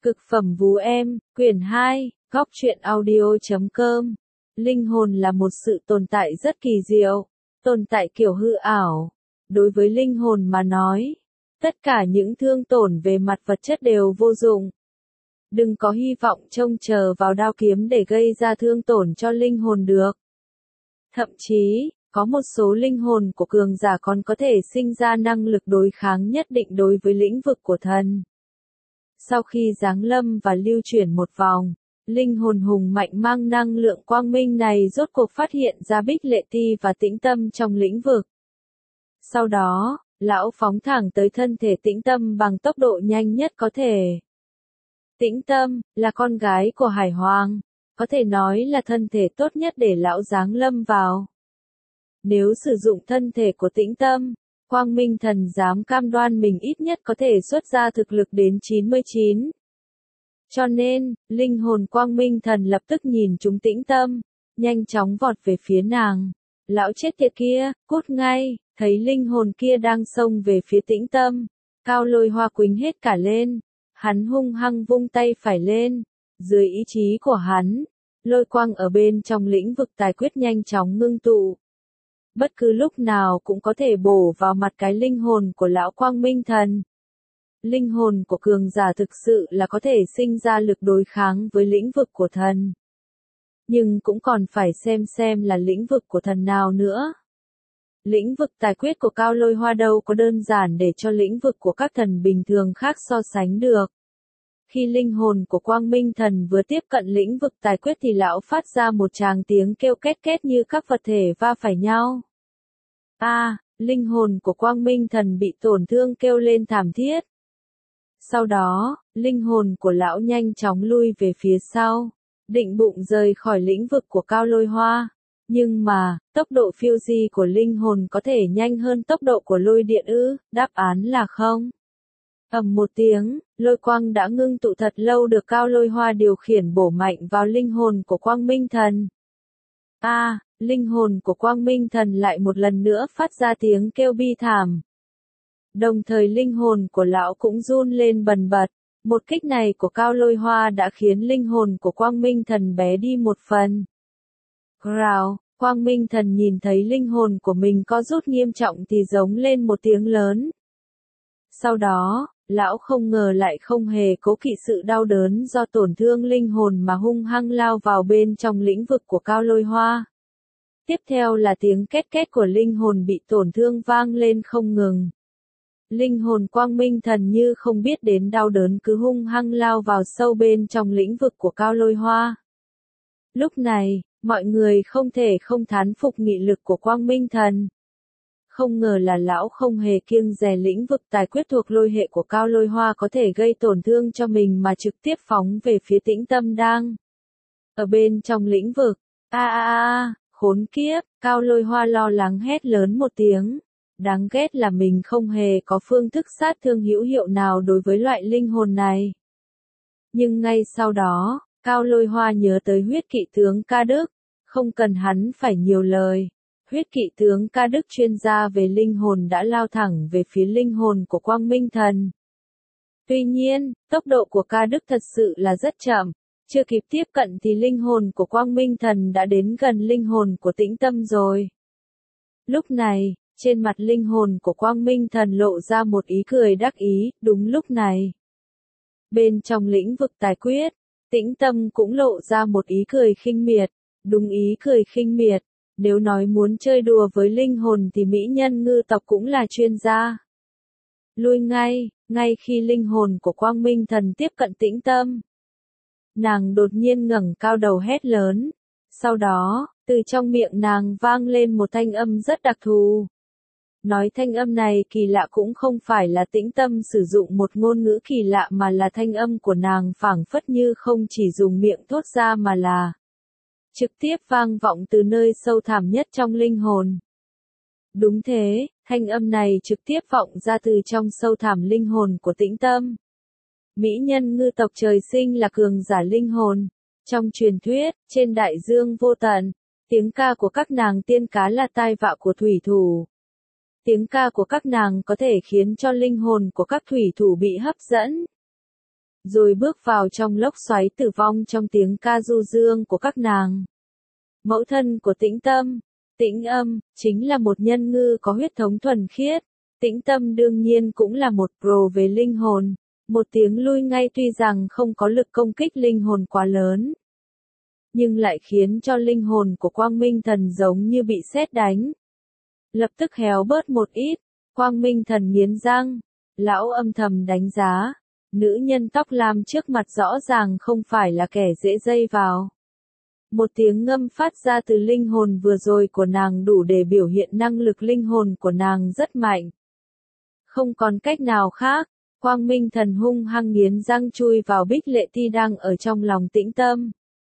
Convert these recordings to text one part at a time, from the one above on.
Cực phẩm vú em, quyển 2, góc truyện audio.com. Linh hồn là một sự tồn tại rất kỳ diệu, tồn tại kiểu hư ảo. Đối với linh hồn mà nói, tất cả những thương tổn về mặt vật chất đều vô dụng. Đừng có hy vọng trông chờ vào đao kiếm để gây ra thương tổn cho linh hồn được. Thậm chí, có một số linh hồn của cường giả còn có thể sinh ra năng lực đối kháng nhất định đối với lĩnh vực của thần. Sau khi giáng lâm và lưu chuyển một vòng, linh hồn hùng mạnh mang năng lượng quang minh này rốt cuộc phát hiện ra Bích Lệ Ti và Tĩnh Tâm trong lĩnh vực. Sau đó, lão phóng thẳng tới thân thể Tĩnh Tâm bằng tốc độ nhanh nhất có thể. Tĩnh Tâm là con gái của Hải Hoàng, có thể nói là thân thể tốt nhất để lão giáng lâm vào. Nếu sử dụng thân thể của Tĩnh Tâm, Quang Minh Thần dám cam đoan mình ít nhất có thể xuất ra thực lực đến 99. Cho nên, linh hồn Quang Minh Thần lập tức nhìn trúng Tĩnh Tâm, nhanh chóng vọt về phía nàng. Lão chết tiệt kia, cút ngay, thấy linh hồn kia đang xông về phía Tĩnh Tâm. Cao Lôi Hoa quýnh hết cả lên, hắn hung hăng vung tay phải lên, dưới ý chí của hắn, lôi quang ở bên trong lĩnh vực tài quyết nhanh chóng ngưng tụ. Bất cứ lúc nào cũng có thể bổ vào mặt cái linh hồn của lão Quang Minh Thần. Linh hồn của cường giả thực sự là có thể sinh ra lực đối kháng với lĩnh vực của thần. Nhưng cũng còn phải xem là lĩnh vực của thần nào nữa. Lĩnh vực tài quyết của Cao Lôi Hoa đâu có đơn giản để cho lĩnh vực của các thần bình thường khác so sánh được. Khi linh hồn của Quang Minh Thần vừa tiếp cận lĩnh vực tài quyết thì lão phát ra một tràng tiếng kêu két két như các vật thể va phải nhau. Linh hồn của Quang Minh Thần bị tổn thương kêu lên thảm thiết. Sau đó, linh hồn của lão nhanh chóng lui về phía sau, định bụng rời khỏi lĩnh vực của Cao Lôi Hoa. Nhưng mà, tốc độ phiêu di của linh hồn có thể nhanh hơn tốc độ của lôi điện ư? Đáp án là không. Ầm một tiếng, lôi quang đã ngưng tụ thật lâu được Cao Lôi Hoa điều khiển bổ mạnh vào linh hồn của Quang Minh Thần. Linh hồn của Quang Minh Thần lại một lần nữa phát ra tiếng kêu bi thảm. Đồng thời linh hồn của lão cũng run lên bần bật. Một kích này của Cao Lôi Hoa đã khiến linh hồn của Quang Minh Thần bé đi một phần. Rào, Quang Minh Thần nhìn thấy linh hồn của mình có rút nghiêm trọng thì giống lên một tiếng lớn. Sau đó, lão không ngờ lại không hề cố kỵ sự đau đớn do tổn thương linh hồn mà hung hăng lao vào bên trong lĩnh vực của Cao Lôi Hoa. Tiếp theo là tiếng két két của linh hồn bị tổn thương vang lên không ngừng. Linh hồn Quang Minh Thần như không biết đến đau đớn cứ hung hăng lao vào sâu bên trong lĩnh vực của Cao Lôi Hoa. Lúc này, mọi người không thể không thán phục nghị lực của Quang Minh Thần. Không ngờ là lão không hề kiêng dè lĩnh vực tài quyết thuộc lôi hệ của Cao Lôi Hoa có thể gây tổn thương cho mình mà trực tiếp phóng về phía Tĩnh Tâm đang ở bên trong lĩnh vực. Khốn kiếp, Cao Lôi Hoa lo lắng hét lớn một tiếng. Đáng ghét là mình không hề có phương thức sát thương hữu hiệu nào đối với loại linh hồn này. Nhưng ngay sau đó, Cao Lôi Hoa nhớ tới huyết kỵ tướng Ca Đức, không cần hắn phải nhiều lời. Huyết kỵ tướng Ca Đức chuyên gia về linh hồn đã lao thẳng về phía linh hồn của Quang Minh Thần. Tuy nhiên, tốc độ của Ca Đức thật sự là rất chậm, chưa kịp tiếp cận thì linh hồn của Quang Minh Thần đã đến gần linh hồn của Tĩnh Tâm rồi. Lúc này, trên mặt linh hồn của Quang Minh Thần lộ ra một ý cười đắc ý. Đúng lúc này, bên trong lĩnh vực tài quyết, Tĩnh Tâm cũng lộ ra một ý cười khinh miệt. Đúng, ý cười khinh miệt. Nếu nói muốn chơi đùa với linh hồn thì mỹ nhân ngư tộc cũng là chuyên gia. Lui ngay, ngay khi linh hồn của Quang Minh Thần tiếp cận Tĩnh Tâm, nàng đột nhiên ngẩng cao đầu hét lớn. Sau đó, từ trong miệng nàng vang lên một thanh âm rất đặc thù. Nói thanh âm này kỳ lạ cũng không phải là Tĩnh Tâm sử dụng một ngôn ngữ kỳ lạ mà là thanh âm của nàng phảng phất như không chỉ dùng miệng thốt ra mà là trực tiếp vang vọng từ nơi sâu thẳm nhất trong linh hồn. Đúng thế, thanh âm này trực tiếp vọng ra từ trong sâu thẳm linh hồn của Tĩnh Tâm. Mỹ nhân ngư tộc trời sinh là cường giả linh hồn. Trong truyền thuyết, trên đại dương vô tận, tiếng ca của các nàng tiên cá là tai vạ của thủy thủ. Tiếng ca của các nàng có thể khiến cho linh hồn của các thủy thủ bị hấp dẫn. rồi bước vào trong lốc xoáy tử vong trong tiếng ca du dương của các nàng. Mẫu thân của Tĩnh Tâm, Tĩnh Âm, chính là một nhân ngư có huyết thống thuần khiết. Tĩnh Tâm đương nhiên cũng là một pro về linh hồn, một tiếng lui ngay tuy rằng không có lực công kích linh hồn quá lớn, nhưng lại khiến cho linh hồn của Quang Minh Thần giống như bị sét đánh. Lập tức héo bớt một ít, Quang Minh Thần nghiến răng, lão âm thầm đánh giá, nữ nhân tóc lam trước mặt rõ ràng không phải là kẻ dễ dây vào. Một tiếng ngâm phát ra từ linh hồn vừa rồi của nàng đủ để biểu hiện năng lực linh hồn của nàng rất mạnh. Không còn cách nào khác, Quang Minh Thần hung hăng nghiến răng chui vào Bích Lệ Ti đang ở trong lòng Tĩnh Tâm.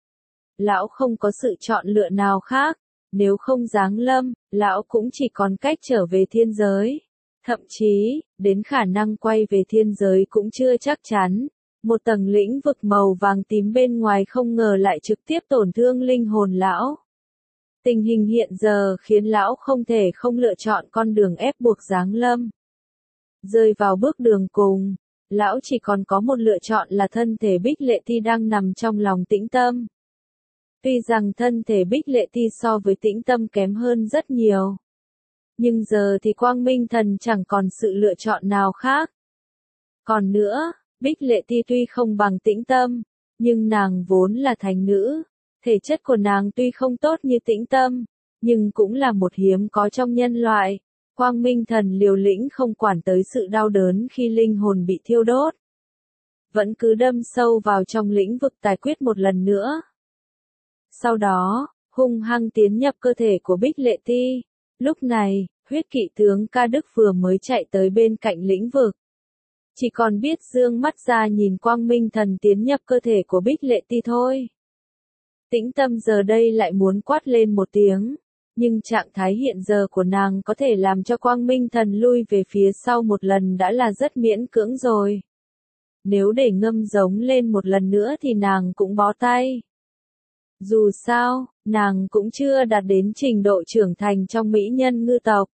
Lão không có sự chọn lựa nào khác, nếu không giáng lâm, lão cũng chỉ còn cách trở về thiên giới. Thậm chí, đến khả năng quay về thiên giới cũng chưa chắc chắn. Một tầng lĩnh vực màu vàng tím bên ngoài không ngờ lại trực tiếp tổn thương linh hồn lão. Tình hình hiện giờ khiến lão không thể không lựa chọn con đường ép buộc giáng lâm. Rơi vào bước đường cùng, lão chỉ còn có một lựa chọn là thân thể Bích Lệ Ti đang nằm trong lòng Tĩnh Tâm. Tuy rằng thân thể Bích Lệ Ti so với Tĩnh Tâm kém hơn rất nhiều, nhưng giờ thì Quang Minh Thần chẳng còn sự lựa chọn nào khác. Còn nữa, Bích Lệ Ti tuy không bằng Tĩnh Tâm, nhưng nàng vốn là thánh nữ, thể chất của nàng tuy không tốt như Tĩnh Tâm, nhưng cũng là một hiếm có trong nhân loại. Quang Minh Thần liều lĩnh không quản tới sự đau đớn khi linh hồn bị thiêu đốt, vẫn cứ đâm sâu vào trong lĩnh vực tài quyết một lần nữa. Sau đó, hung hăng tiến nhập cơ thể của Bích Lệ Ti. Lúc này, huyết kỵ tướng Ca Đức vừa mới chạy tới bên cạnh lĩnh vực. Chỉ còn biết dương mắt ra nhìn Quang Minh Thần tiến nhập cơ thể của Bích Lệ Ti thôi. Tĩnh Tâm giờ đây lại muốn quát lên một tiếng, nhưng trạng thái hiện giờ của nàng có thể làm cho Quang Minh Thần lui về phía sau một lần đã là rất miễn cưỡng rồi. Nếu để ngâm giống lên một lần nữa thì nàng cũng bó tay. Dù sao, nàng cũng chưa đạt đến trình độ trưởng thành trong mỹ nhân ngư tộc.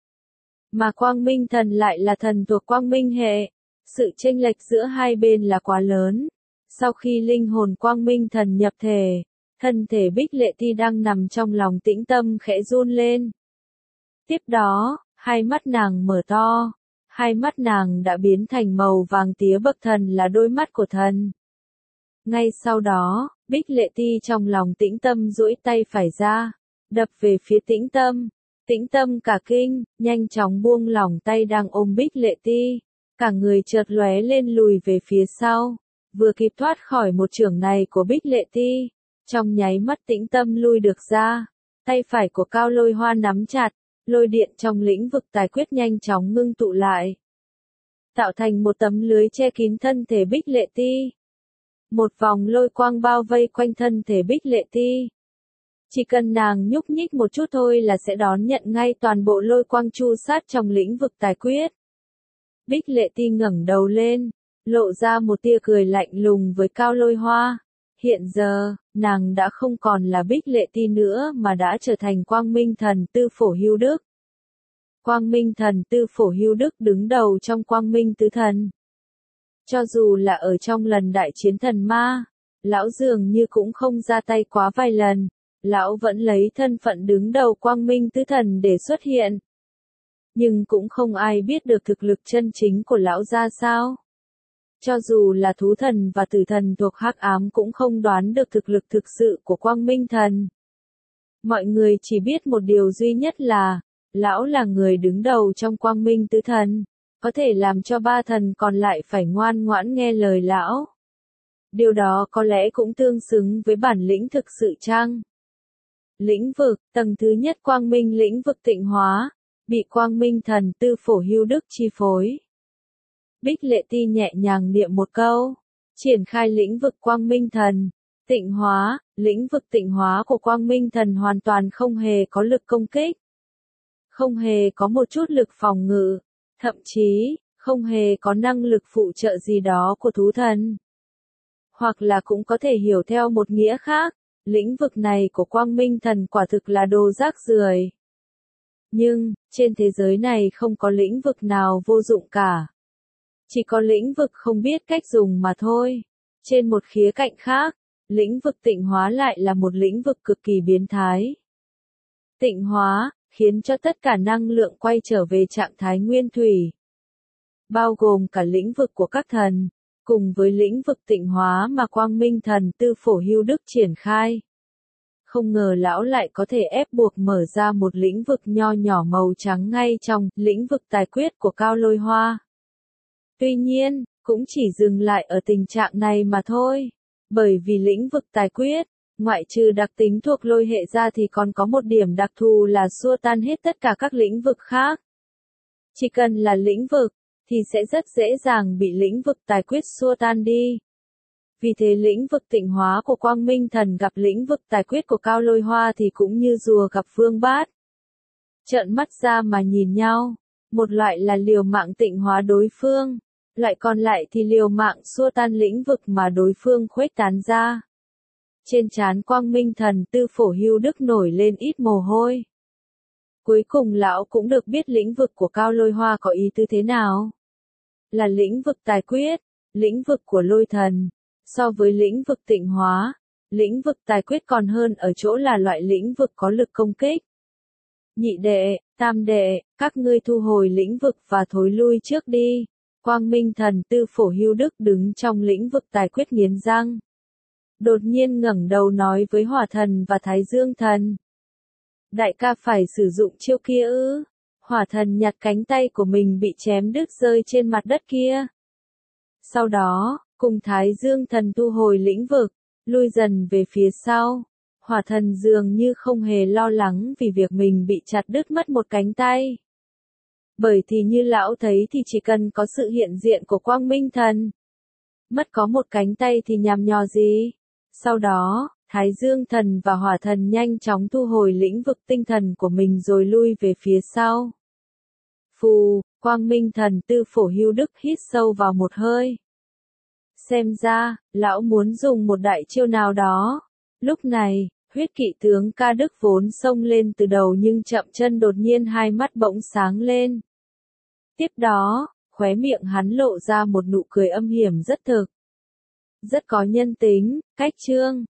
Mà Quang Minh Thần lại là thần thuộc Quang Minh hệ. Sự chênh lệch giữa hai bên là quá lớn. Sau khi linh hồn Quang Minh Thần nhập thể, thân thể Bích Lệ Ti đang nằm trong lòng Tĩnh Tâm khẽ run lên. Tiếp đó, hai mắt nàng mở to. Hai mắt nàng đã biến thành màu vàng tía bậc thần là đôi mắt của thần. Ngay sau đó, Bích Lệ Ti trong lòng Tĩnh Tâm duỗi tay phải ra, đập về phía Tĩnh Tâm. Tĩnh Tâm cả kinh, nhanh chóng buông lỏng tay đang ôm Bích Lệ Ti, cả người chợt lóe lên lùi về phía sau, vừa kịp thoát khỏi một chưởng này của Bích Lệ Ti, trong nháy mắt Tĩnh Tâm lui được ra, tay phải của Cao Lôi Hoa nắm chặt, lôi điện trong lĩnh vực tài quyết nhanh chóng ngưng tụ lại, tạo thành một tấm lưới che kín thân thể Bích Lệ Ti. Một vòng lôi quang bao vây quanh thân thể Bích Lệ Ti. Chỉ cần nàng nhúc nhích một chút thôi là sẽ đón nhận ngay toàn bộ lôi quang chu sát trong lĩnh vực tài quyết. Bích Lệ Ti ngẩng đầu lên, lộ ra một tia cười lạnh lùng với Cao Lôi Hoa. Hiện giờ, nàng đã không còn là Bích Lệ Ti nữa mà đã trở thành Quang Minh Thần Tư Phổ Hưu Đức. Quang Minh Thần Tư Phổ Hưu Đức đứng đầu trong Quang Minh Tứ Thần. Cho dù là ở trong lần đại chiến thần ma, lão dường như cũng không ra tay quá vài lần, lão vẫn lấy thân phận đứng đầu Quang Minh Tứ Thần để xuất hiện. Nhưng cũng không ai biết được thực lực chân chính của lão ra sao. Cho dù là thú thần và tử thần thuộc hắc ám cũng không đoán được thực lực thực sự của Quang Minh Thần. Mọi người chỉ biết một điều duy nhất là, lão là người đứng đầu trong Quang Minh Tứ Thần, có thể làm cho ba thần còn lại phải ngoan ngoãn nghe lời lão. Điều đó có lẽ cũng tương xứng với bản lĩnh thực sự chăng? Lĩnh vực, tầng thứ nhất Quang Minh lĩnh vực tịnh hóa, bị Quang Minh Thần Tư Phổ Hưu Đức chi phối. Bích Lệ Ti nhẹ nhàng niệm một câu, triển khai lĩnh vực Quang Minh Thần, tịnh hóa, lĩnh vực tịnh hóa của Quang Minh Thần hoàn toàn không hề có lực công kích. Không hề có một chút lực phòng ngự, thậm chí, không hề có năng lực phụ trợ gì đó của thú thần. Hoặc là cũng có thể hiểu theo một nghĩa khác, lĩnh vực này của Quang Minh Thần quả thực là đồ rác rưởi. Nhưng, trên thế giới này không có lĩnh vực nào vô dụng cả. Chỉ có lĩnh vực không biết cách dùng mà thôi. Trên một khía cạnh khác, lĩnh vực tịnh hóa lại là một lĩnh vực cực kỳ biến thái. Tịnh hóa, khiến cho tất cả năng lượng quay trở về trạng thái nguyên thủy. Bao gồm cả lĩnh vực của các thần, cùng với lĩnh vực tịnh hóa mà Quang Minh Thần Tư Phổ Hưu Đức triển khai. Không ngờ lão lại có thể ép buộc mở ra một lĩnh vực nho nhỏ màu trắng ngay trong lĩnh vực tài quyết của Cao Lôi Hoa. Tuy nhiên, cũng chỉ dừng lại ở tình trạng này mà thôi. Bởi vì lĩnh vực tài quyết, ngoại trừ đặc tính thuộc lôi hệ ra thì còn có một điểm đặc thù là xua tan hết tất cả các lĩnh vực khác. Chỉ cần là lĩnh vực, thì sẽ rất dễ dàng bị lĩnh vực tài quyết xua tan đi. Vì thế lĩnh vực tịnh hóa của Quang Minh Thần gặp lĩnh vực tài quyết của Cao Lôi Hoa thì cũng như rùa gặp vương bát. Trợn mắt ra mà nhìn nhau, một loại là liều mạng tịnh hóa đối phương, loại còn lại thì liều mạng xua tan lĩnh vực mà đối phương khuếch tán ra. Trên trán Quang Minh Thần Tư Phổ Hưu Đức nổi lên ít mồ hôi. Cuối cùng lão cũng được biết lĩnh vực của Cao Lôi Hoa có ý tứ thế nào. Là lĩnh vực tài quyết, lĩnh vực của lôi thần. So với lĩnh vực tịnh hóa, lĩnh vực tài quyết còn hơn ở chỗ là loại lĩnh vực có lực công kích. Nhị đệ, tam đệ, các ngươi thu hồi lĩnh vực và thối lui trước đi. Quang Minh Thần Tư Phổ Hưu Đức đứng trong lĩnh vực tài quyết nghiến răng. Đột nhiên ngẩng đầu nói với Hỏa Thần và Thái Dương Thần. Đại ca phải sử dụng chiêu kia ư? Hỏa Thần nhặt cánh tay của mình bị chém đứt rơi trên mặt đất kia. Sau đó, cùng Thái Dương Thần thu hồi lĩnh vực, lui dần về phía sau. Hỏa Thần dường như không hề lo lắng vì việc mình bị chặt đứt mất một cánh tay. Bởi thì như lão thấy thì chỉ cần có sự hiện diện của Quang Minh Thần. Mất có một cánh tay thì nhằm nhò gì. Sau đó, Thái Dương Thần và Hỏa Thần nhanh chóng thu hồi lĩnh vực tinh thần của mình rồi lui về phía sau. Phù, Quang Minh Thần Tư Phổ Hưu Đức hít sâu vào một hơi. Xem ra, lão muốn dùng một đại chiêu nào đó. Lúc này, huyết kỵ tướng Ca Đức vốn xông lên từ đầu nhưng chậm chân đột nhiên hai mắt bỗng sáng lên. Tiếp đó, khóe miệng hắn lộ ra một nụ cười âm hiểm rất thực. Rất có nhân tính, cách chương.